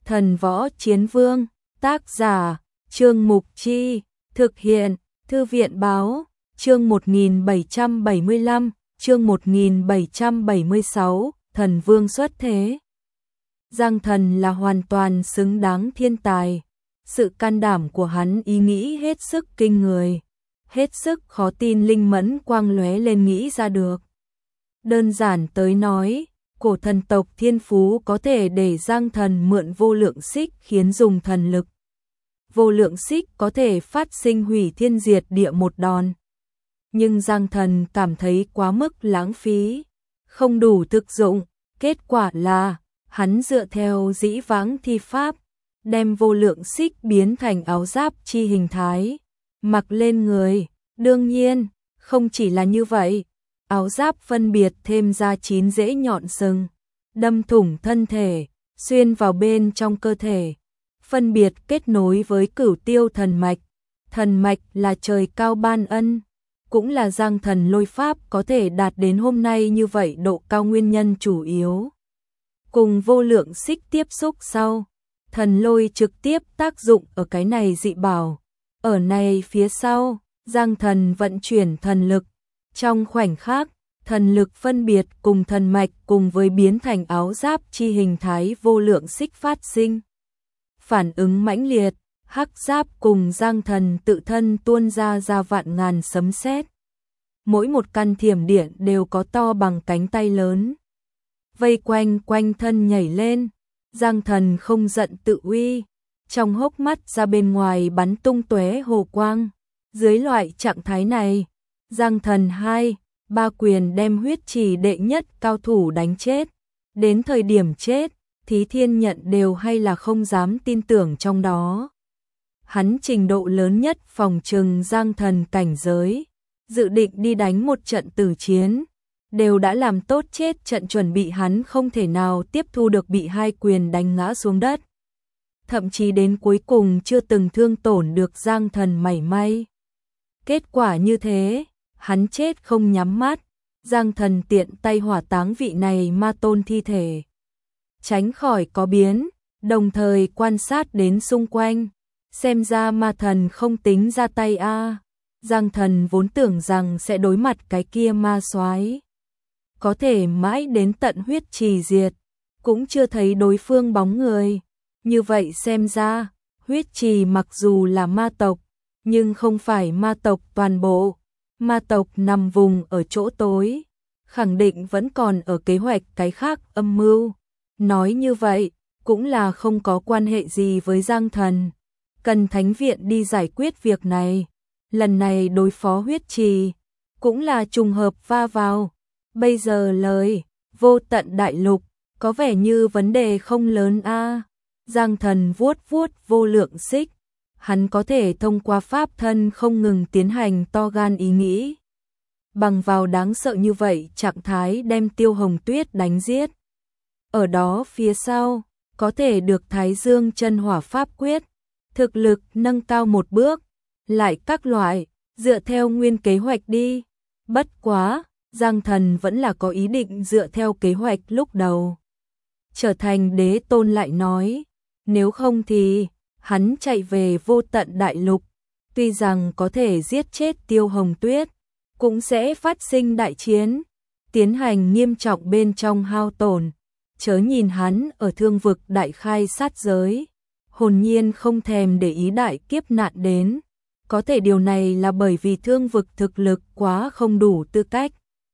Thần Võ Chiến Vương, tác giả, Trương Mục Chi, thực hiện, Thư viện Báo, chương 1775, chương 1776, Thần Vương xuất thế. Giang Thần là hoàn toàn xứng đáng thiên tài, sự can đảm của hắn ý nghĩ hết sức kinh người, hết sức khó tin linh mẫn quang lóe lên nghĩ ra được. Đơn giản tới nói, cổ thần tộc thiên phú có thể để Giang Thần mượn vô lượng xích khiến dùng thần lực. Vô lượng xích có thể phát sinh hủy thiên diệt địa một đòn. Nhưng Giang Thần cảm thấy quá mức lãng phí, không đủ thực dụng, kết quả là hắn dựa theo dĩ vãng thi pháp, đem vô lượng xích biến thành áo giáp chi hình thái, mặc lên người. Đương nhiên, không chỉ là như vậy, áo giáp phân biệt thêm ra 9 rễ nhọn sừng, đâm thủng thân thể, xuyên vào bên trong cơ thể, phân biệt kết nối với Cửu Tiêu thần mạch. Thần mạch là trời cao ban ân, cũng là Giang Thần lôi pháp có thể đạt đến hôm nay như vậy độ cao nguyên nhân chủ yếu. Cùng vô lượng xích tiếp xúc sau, thần lôi trực tiếp tác dụng ở cái này dị bảo. Ở này phía sau, Giang Thần vận chuyển thần lực. Trong khoảnh khắc, thần lực phân biệt cùng thần mạch cùng với biến thành áo giáp chi hình thái vô lượng xích phát sinh. Phản ứng mãnh liệt, hắc giáp cùng Giang Thần tự thân tuôn ra vạn ngàn sấm sét. Mỗi một căn thiểm điện đều có to bằng cánh tay lớn. Vây quanh thân nhảy lên, Giang Thần không giận tự uy, trong hốc mắt ra bên ngoài bắn tung tóe hồ quang. Dưới loại trạng thái này, Giang Thần 2-3 quyền đem huyết trì đệ nhất cao thủ đánh chết. Đến thời điểm chết, Thí Thiên Nhận đều hay là không dám tin tưởng trong đó. Hắn trình độ lớn nhất phòng trừng Giang Thần cảnh giới, dự định đi đánh một trận tử chiến, đều đã làm tốt chết trận chuẩn bị, hắn không thể nào tiếp thu được bị 2 quyền đánh ngã xuống đất. Thậm chí đến cuối cùng chưa từng thương tổn được Giang Thần mảy may. Kết quả như thế, hắn chết không nhắm mắt, Giang Thần tiện tay hỏa táng vị này ma tôn thi thể. Tránh khỏi có biến, đồng thời quan sát đến xung quanh, xem ra ma thần không tính ra tay a. Giang Thần vốn tưởng rằng sẽ đối mặt cái kia ma soái, có thể mãi đến tận huyết trì diệt, cũng chưa thấy đối phương bóng người. Như vậy xem ra, huyết trì mặc dù là ma tộc, nhưng không phải ma tộc toàn bộ. Ma tộc nằm vùng ở chỗ tối, khẳng định vẫn còn ở kế hoạch cái khác âm mưu. Nói như vậy, cũng là không có quan hệ gì với Giang Thần. Cần Thánh Viện đi giải quyết việc này. Lần này đối phó huyết trì, cũng là trùng hợp va vào. Bây giờ lời, vô tận đại lục, có vẻ như vấn đề không lớn a. Giang Thần vuốt vô lượng xích. Hắn có thể thông qua pháp thân không ngừng tiến hành to gan ý nghĩ. Bằng vào đáng sợ như vậy trạng thái đem Tiêu Hồng Tuyết đánh giết. Ở đó phía sau, có thể được Thái Dương chân hỏa pháp quyết, thực lực nâng cao một bước, lại các loại, dựa theo nguyên kế hoạch đi. Bất quá, Giang Thần vẫn là có ý định dựa theo kế hoạch lúc đầu. Trở thành đế tôn lại nói, nếu không thì hắn chạy về vô tận đại lục, tuy rằng có thể giết chết Tiêu Hồng Tuyết, cũng sẽ phát sinh đại chiến, tiến hành nghiêm trọng bên trong hao tổn. Chớ nhìn hắn ở thương vực đại khai sát giới, hồn nhiên không thèm để ý đại kiếp nạn đến, có thể điều này là bởi vì thương vực thực lực quá không đủ tư cách.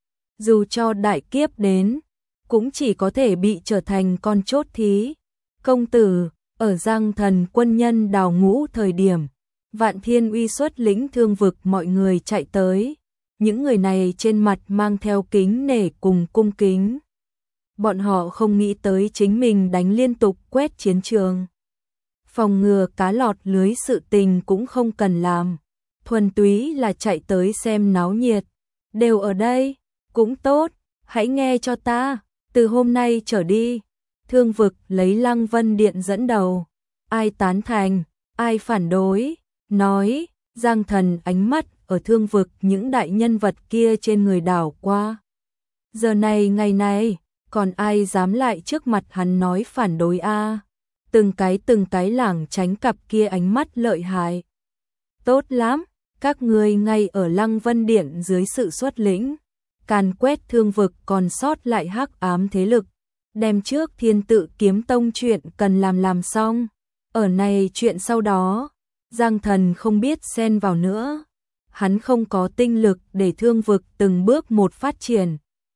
Dù cho đại kiếp đến, cũng chỉ có thể bị trở thành con chốt thí. Công tử, ở Giang Thần quân nhân đào ngũ thời điểm, Vạn Thiên Uy xuất lĩnh thương vực mọi người chạy tới. Những người này trên mặt mang theo kính nể cùng cung kính. Bọn họ không nghĩ tới chính mình đánh liên tục quét chiến trường. Phòng ngừa cá lọt lưới sự tình cũng không cần làm. Thuần túy là chạy tới xem náo nhiệt. Đều ở đây, cũng tốt, hãy nghe cho ta, từ hôm nay trở đi. Thương vực lấy Lăng Vân Điện dẫn đầu. Ai tán thành, ai phản đối, nói, Giang Thần ánh mắt ở thương vực những đại nhân vật kia trên người đảo qua. Giờ này ngày này, còn ai dám lại trước mặt hắn nói phản đối a? từng cái lảng tránh cặp kia ánh mắt lợi hại. Tốt lắm, các ngươi ngay ở Lăng Vân Điện dưới sự xuất lĩnh, càn quét thương vực còn sót lại hắc ám thế lực, đem trước Thiên Tự Kiếm Tông chuyện cần làm xong. Ở này chuyện sau đó, Giang Thần không biết xen vào nữa. Hắn không có tinh lực để thương vực từng bước một phát triển.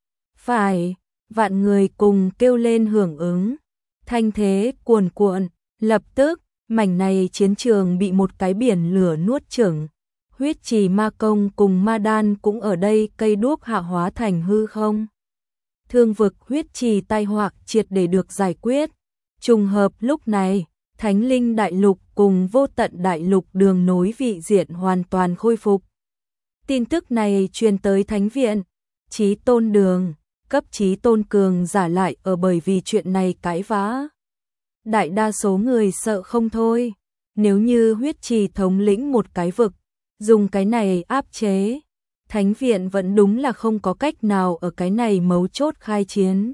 Phải, vạn người cùng kêu lên hưởng ứng. Thanh thế cuồn cuộn, lập tức, mảnh này chiến trường bị một cái biển lửa nuốt chửng. Huyết trì ma công cùng ma đan cũng ở đây cây đuốc hạ hóa thành hư không. Thương vực huyết trì tai họa triệt để được giải quyết. Trùng hợp lúc này, Thánh Linh Đại Lục cùng Vô Tận Đại Lục đường nối vị diện hoàn toàn khôi phục. Tin tức này truyền tới Thánh Viện, Chí Tôn Đường, cấp Chí Tôn cường giả lại ở bởi vì chuyện này cãi vã. Đại đa số người sợ không thôi, nếu như huyết trì thống lĩnh một cái vực, dùng cái này áp chế, Thánh Viện vẫn đúng là không có cách nào ở cái này mấu chốt khai chiến.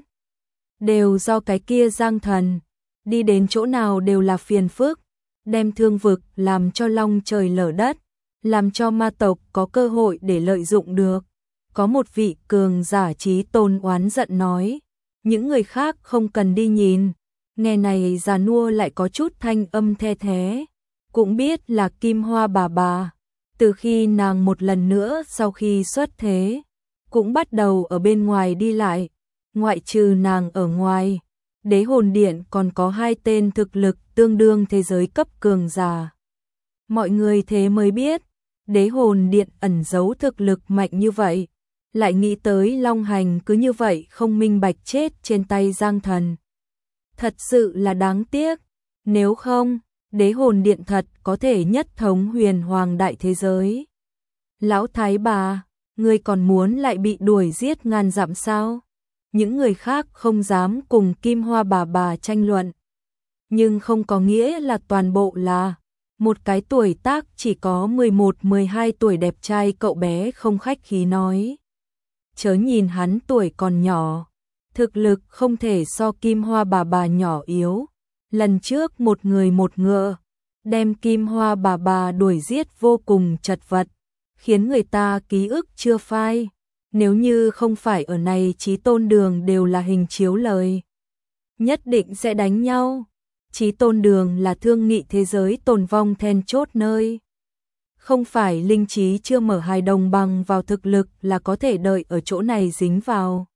Đều do cái kia Giang Thần, đi đến chỗ nào đều là phiền phức, đem thương vực làm cho long trời lở đất, làm cho ma tộc có cơ hội để lợi dụng được. Có một vị cường giả Chí Tôn oán giận nói, những người khác không cần đi nhìn. Nghe này già nua lại có chút thanh âm the thế, cũng biết là Kim Hoa bà. Từ khi nàng một lần nữa sau khi xuất thế, cũng bắt đầu ở bên ngoài đi lại, ngoại trừ nàng ở ngoài, Đế Hồn Điện còn có 2 tên thực lực tương đương thế giới cấp cường giả. Mọi người thế mới biết, Đế Hồn Điện ẩn giấu thực lực mạnh như vậy, lại nghĩ tới Long Hành cứ như vậy không minh bạch chết trên tay Giang Thần. Thật sự là đáng tiếc, nếu không, Đế Hồn Điện thật có thể nhất thống huyền hoàng đại thế giới. Lão Thái bà, ngươi còn muốn lại bị đuổi giết ngàn dặm sao? Những người khác không dám cùng Kim Hoa bà tranh luận. Nhưng không có nghĩa là toàn bộ là một cái tuổi tác chỉ có 11-12 tuổi đẹp trai cậu bé không khách khí nói. Chớ nhìn hắn tuổi còn nhỏ, thực lực không thể so Kim Hoa bà nhỏ yếu. Lần trước một người một ngựa, đem Kim Hoa bà đuổi giết vô cùng chật vật, khiến người ta ký ức chưa phai. Nếu như không phải ở này Chí Tôn Đường đều là hình chiếu lời, nhất định sẽ đánh nhau. Chí Tôn Đường là thương nghị thế giới tồn vong then chốt nơi. Không phải linh trí chưa mở hài đồng bằng vào thực lực là có thể đợi ở chỗ này dính vào.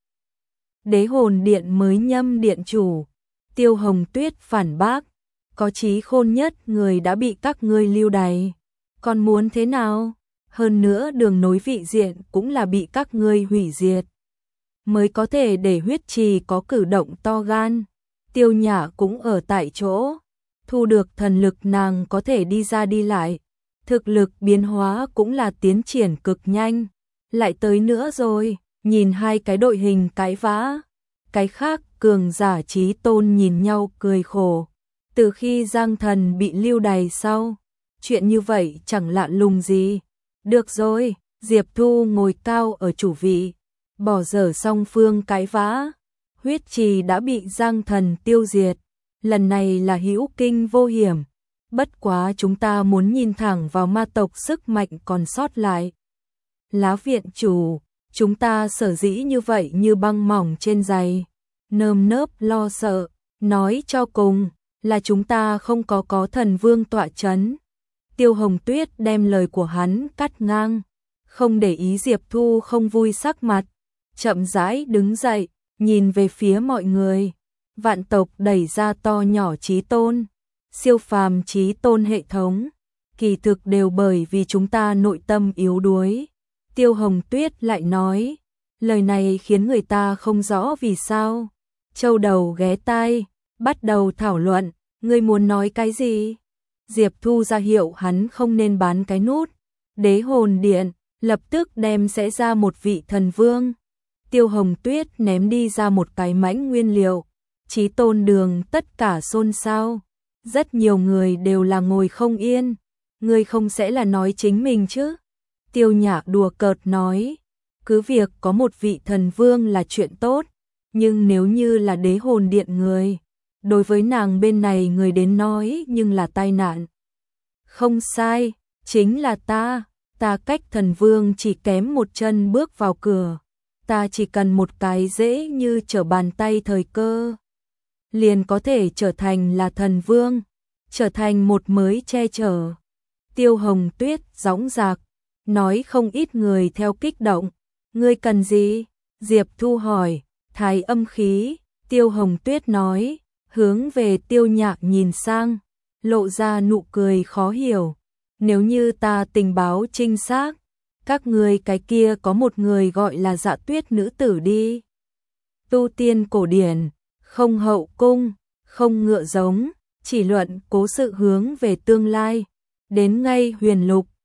Đế Hồn Điện mới nhâm điện chủ, Tiêu Hồng Tuyết phản bác, có trí khôn nhất người đã bị các ngươi lưu đày, còn muốn thế nào? Hơn nữa đường nối vị diện cũng là bị các ngươi hủy diệt, mới có thể để huyết trì có cử động to gan. Tiêu Nhã cũng ở tại chỗ, thu được thần lực nàng có thể đi ra đi lại, thực lực biến hóa cũng là tiến triển cực nhanh. Lại tới nữa rồi, nhìn 2 cái đội hình cãi vã, cái khác cường giả Chí Tôn nhìn nhau cười khổ. Từ khi Giang Thần bị lưu đày sau, chuyện như vậy chẳng lạ lùng gì. Được rồi, Diệp Thu ngồi cao ở chủ vị, bỏ dở song phương cãi vã. Huyết trì đã bị Giang Thần tiêu diệt, lần này là hữu kinh vô hiểm. Bất quá chúng ta muốn nhìn thẳng vào ma tộc sức mạnh còn sót lại. Lá viện chủ, chúng ta sở dĩ như vậy như băng mỏng trên giày, nơm nớp lo sợ, nói cho cùng là chúng ta không có thần vương tọa chấn. Tiêu Hồng Tuyết đem lời của hắn cắt ngang, không để ý Diệp Thu không vui sắc mặt, chậm rãi đứng dậy, nhìn về phía mọi người. Vạn tộc đẩy ra to nhỏ Chí Tôn, siêu phàm Chí Tôn hệ thống, kỳ thực đều bởi vì chúng ta nội tâm yếu đuối. Tiêu Hồng Tuyết lại nói, lời này khiến người ta không rõ vì sao. Châu đầu ghé tai, bắt đầu thảo luận, ngươi muốn nói cái gì? Diệp Thu ra hiệu hắn không nên bán cái nút. Đế Hồn Điện lập tức đem sẽ ra một vị thần vương. Tiêu Hồng Tuyết ném đi ra một cái mãnh nguyên liệu. Chí Tôn Đường tất cả xôn xao. Rất nhiều người đều là ngồi không yên. Ngươi không sẽ là nói chính mình chứ? Tiêu Nhã đùa cợt nói, cứ việc có một vị thần vương là chuyện tốt, nhưng nếu như là Đế Hồn Điện người, đối với nàng bên này người đến nói nhưng là tai nạn. Không sai, chính là ta cách thần vương chỉ kém một chân bước vào cửa, ta chỉ cần một cái dễ như trở bàn tay thời cơ, liền có thể trở thành là thần vương, trở thành một mới che chở. Tiêu Hồng Tuyết dõng dạc, nói không ít người theo kích động, ngươi cần gì? Diệp Thu hỏi, thái âm khí, Tiêu Hồng Tuyết nói, hướng về Tiêu Nhạc nhìn sang, lộ ra nụ cười khó hiểu, nếu như ta tình báo chính xác, các ngươi cái kia có một người gọi là Dạ Tuyết nữ tử đi. Tu tiên cổ điển, không hậu cung, không ngựa giống, chỉ luận cố sự hướng về tương lai, đến ngay huyền lục,